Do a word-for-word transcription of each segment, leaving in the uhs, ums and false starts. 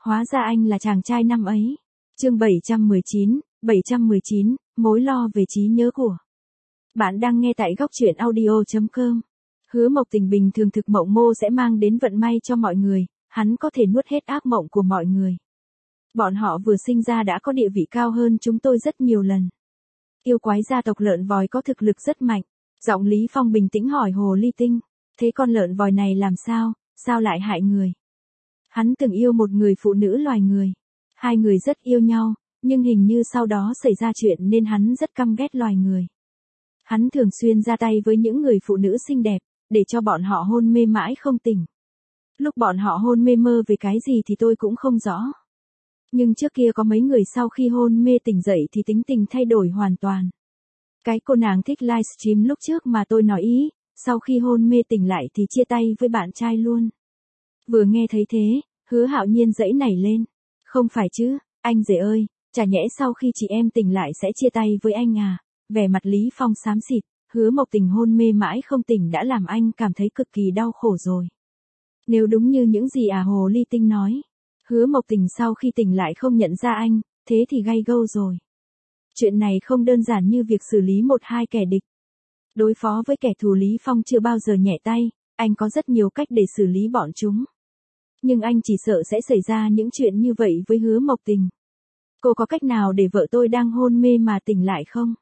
Hóa ra anh là chàng trai năm ấy. Chương bảy trăm mười chín, bảy trăm mười chín, mối lo về trí nhớ của. Bạn đang nghe tại góc truyện audio chấm com. Hứa Mộc Tình bình thường thực mộng mô sẽ mang đến vận may cho mọi người, hắn có thể nuốt hết ác mộng của mọi người. Bọn họ vừa sinh ra đã có địa vị cao hơn chúng tôi rất nhiều lần. Yêu quái gia tộc lợn vòi có thực lực rất mạnh. Giọng Lý Phong bình tĩnh hỏi Hồ Ly Tinh, thế con lợn vòi này làm sao, sao lại hại người? Hắn từng yêu một người phụ nữ loài người. Hai người rất yêu nhau, nhưng hình như sau đó xảy ra chuyện nên hắn rất căm ghét loài người. Hắn thường xuyên ra tay với những người phụ nữ xinh đẹp, để cho bọn họ hôn mê mãi không tỉnh. Lúc bọn họ hôn mê mơ về cái gì thì tôi cũng không rõ. Nhưng trước kia có mấy người sau khi hôn mê tỉnh dậy thì tính tình thay đổi hoàn toàn. Cái cô nàng thích livestream lúc trước mà tôi nói ý, sau khi hôn mê tỉnh lại thì chia tay với bạn trai luôn. Vừa nghe thấy thế, Hứa Hạo Nhiên giãy nảy lên. Không phải chứ, anh rể ơi, chả nhẽ sau khi chị em tỉnh lại sẽ chia tay với anh à? Vẻ mặt Lý Phong xám xịt, Hứa Mộc Tình hôn mê mãi không tỉnh đã làm anh cảm thấy cực kỳ đau khổ rồi. Nếu đúng như những gì à Hồ Ly Tinh nói, Hứa Mộc Tình sau khi tỉnh lại không nhận ra anh, thế thì gay gâu rồi. Chuyện này không đơn giản như việc xử lý một hai kẻ địch. Đối phó với kẻ thù Lý Phong chưa bao giờ nhẹ tay, anh có rất nhiều cách để xử lý bọn chúng. Nhưng anh chỉ sợ sẽ xảy ra những chuyện như vậy với Hứa Mộc Tình. Cô có cách nào để vợ tôi đang hôn mê mà tỉnh lại không?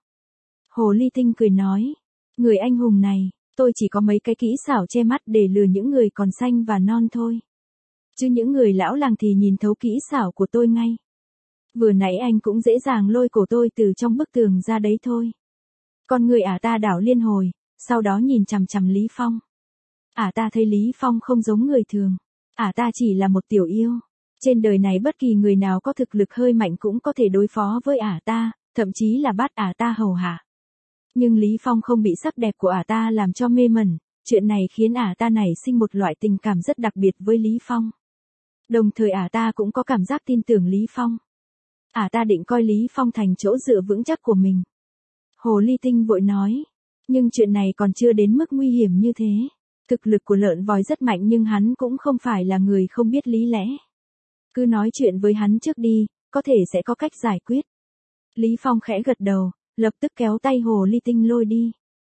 Hồ Ly Tinh cười nói, người anh hùng này, tôi chỉ có mấy cái kỹ xảo che mắt để lừa những người còn xanh và non thôi. Chứ những người lão làng thì nhìn thấu kỹ xảo của tôi ngay. Vừa nãy anh cũng dễ dàng lôi cổ tôi từ trong bức tường ra đấy thôi. Con người ả ta đảo liên hồi, sau đó nhìn chằm chằm Lý Phong. Ả ta thấy Lý Phong không giống người thường. Ả ta chỉ là một tiểu yêu. Trên đời này bất kỳ người nào có thực lực hơi mạnh cũng có thể đối phó với ả ta, thậm chí là bắt ả ta hầu hạ. Nhưng Lý Phong không bị sắc đẹp của ả ta làm cho mê mẩn, chuyện này khiến ả ta nảy sinh một loại tình cảm rất đặc biệt với Lý Phong. Đồng thời ả ta cũng có cảm giác tin tưởng Lý Phong. Ả ta định coi Lý Phong thành chỗ dựa vững chắc của mình. Hồ Ly Tinh vội nói, nhưng chuyện này còn chưa đến mức nguy hiểm như thế. Thực lực của lợn vòi rất mạnh nhưng hắn cũng không phải là người không biết lý lẽ. Cứ nói chuyện với hắn trước đi, có thể sẽ có cách giải quyết. Lý Phong khẽ gật đầu, lập tức kéo tay Hồ Ly Tinh lôi đi.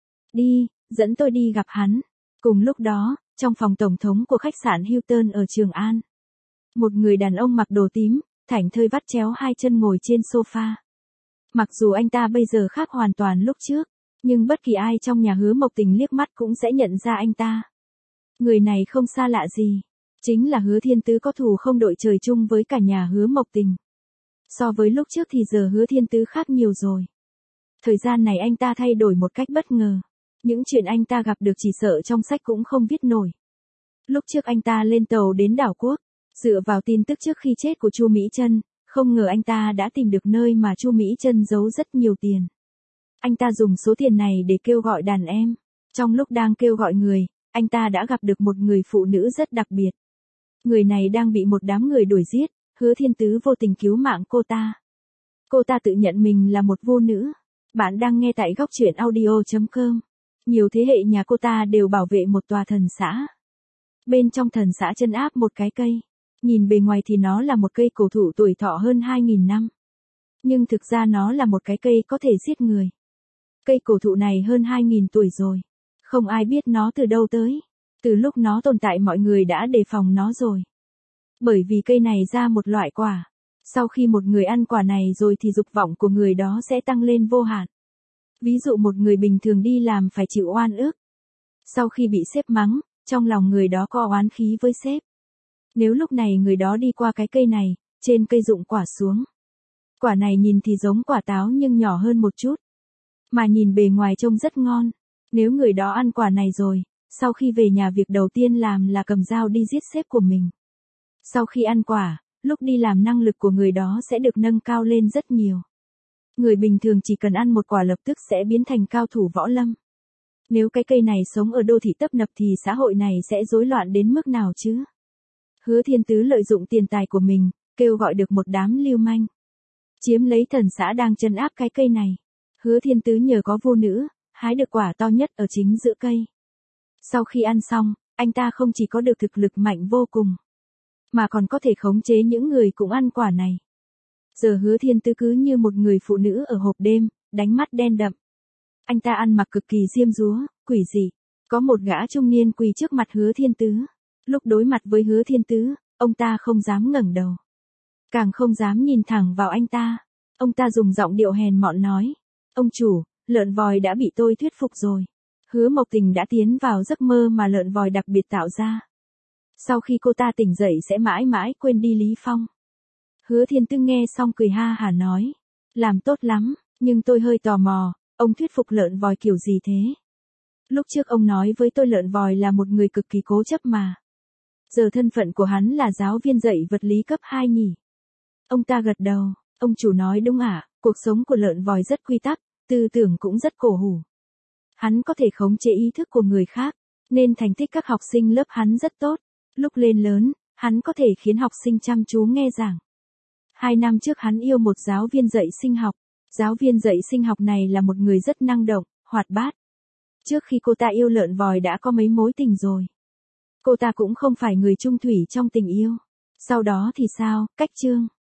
Đi, dẫn tôi đi gặp hắn. Cùng lúc đó, trong phòng tổng thống của khách sạn Hilton ở Trường An. Một người đàn ông mặc đồ tím, thảnh thơi vắt chéo hai chân ngồi trên sofa. Mặc dù anh ta bây giờ khác hoàn toàn lúc trước, nhưng bất kỳ ai trong nhà Hứa Mộc Tình liếc mắt cũng sẽ nhận ra anh ta. Người này không xa lạ gì, chính là Hứa Thiên Tứ có thù không đội trời chung với cả nhà Hứa Mộc Tình. So với lúc trước thì giờ Hứa Thiên Tứ khác nhiều rồi. Thời gian này anh ta thay đổi một cách bất ngờ. Những chuyện anh ta gặp được chỉ sợ trong sách cũng không viết nổi. Lúc trước anh ta lên tàu đến đảo quốc, dựa vào tin tức trước khi chết của Chu Mỹ Trân, không ngờ anh ta đã tìm được nơi mà Chu Mỹ Trân giấu rất nhiều tiền. Anh ta dùng số tiền này để kêu gọi đàn em. Trong lúc đang kêu gọi người, anh ta đã gặp được một người phụ nữ rất đặc biệt. Người này đang bị một đám người đuổi giết, Hứa Thiên Tứ vô tình cứu mạng cô ta. Cô ta tự nhận mình là một vô nữ. Bạn đang nghe tại góc truyện audio chấm com. Nhiều thế hệ nhà cô ta đều bảo vệ một tòa thần xã. Bên trong thần xã trấn áp một cái cây. Nhìn bề ngoài thì nó là một cây cổ thụ tuổi thọ hơn hai nghìn năm. Nhưng thực ra nó là một cái cây có thể giết người. Cây cổ thụ này hơn hai nghìn tuổi rồi. Không ai biết nó từ đâu tới. Từ lúc nó tồn tại mọi người đã đề phòng nó rồi. Bởi vì cây này ra một loại quả. Sau khi một người ăn quả này rồi thì dục vọng của người đó sẽ tăng lên vô hạn. Ví dụ một người bình thường đi làm phải chịu oan ức. Sau khi bị sếp mắng, trong lòng người đó có oán khí với sếp. Nếu lúc này người đó đi qua cái cây này, trên cây rụng quả xuống. Quả này nhìn thì giống quả táo nhưng nhỏ hơn một chút. Mà nhìn bề ngoài trông rất ngon. Nếu người đó ăn quả này rồi, sau khi về nhà việc đầu tiên làm là cầm dao đi giết sếp của mình. Sau khi ăn quả, lúc đi làm năng lực của người đó sẽ được nâng cao lên rất nhiều. Người bình thường chỉ cần ăn một quả lập tức sẽ biến thành cao thủ võ lâm. Nếu cái cây này sống ở đô thị tấp nập thì xã hội này sẽ rối loạn đến mức nào chứ? Hứa Thiên Tứ lợi dụng tiền tài của mình, kêu gọi được một đám lưu manh. Chiếm lấy thần xã đang trấn áp cái cây này. Hứa Thiên Tứ nhờ có vô nữ, hái được quả to nhất ở chính giữa cây. Sau khi ăn xong, anh ta không chỉ có được thực lực mạnh vô cùng, mà còn có thể khống chế những người cũng ăn quả này. Giờ Hứa Thiên Tứ cứ như một người phụ nữ ở hộp đêm, đánh mắt đen đậm. Anh ta ăn mặc cực kỳ diêm dúa, quỷ dị. Có một gã trung niên quỳ trước mặt Hứa Thiên Tứ. Lúc đối mặt với Hứa Thiên Tứ, ông ta không dám ngẩng đầu. Càng không dám nhìn thẳng vào anh ta. Ông ta dùng giọng điệu hèn mọn nói. Ông chủ, lợn vòi đã bị tôi thuyết phục rồi. Hứa Mộc Tình đã tiến vào giấc mơ mà lợn vòi đặc biệt tạo ra. Sau khi cô ta tỉnh dậy sẽ mãi mãi quên đi Lý Phong. Hứa Thiên Tứ nghe xong cười ha hả nói. Làm tốt lắm, nhưng tôi hơi tò mò, ông thuyết phục lợn vòi kiểu gì thế? Lúc trước ông nói với tôi lợn vòi là một người cực kỳ cố chấp mà. Giờ thân phận của hắn là giáo viên dạy vật lý cấp hai nhỉ? Ông ta gật đầu, ông chủ nói đúng ạ, cuộc sống của lợn vòi rất quy tắc, tư tưởng cũng rất cổ hủ. Hắn có thể khống chế ý thức của người khác, nên thành tích các học sinh lớp hắn rất tốt. Lúc lên lớn, hắn có thể khiến học sinh chăm chú nghe giảng. Hai năm trước hắn yêu một giáo viên dạy sinh học. Giáo viên dạy sinh học này là một người rất năng động, hoạt bát. Trước khi cô ta yêu lợn vòi đã có mấy mối tình rồi. Cô ta cũng không phải người chung thủy trong tình yêu. Sau đó thì sao, cách chương.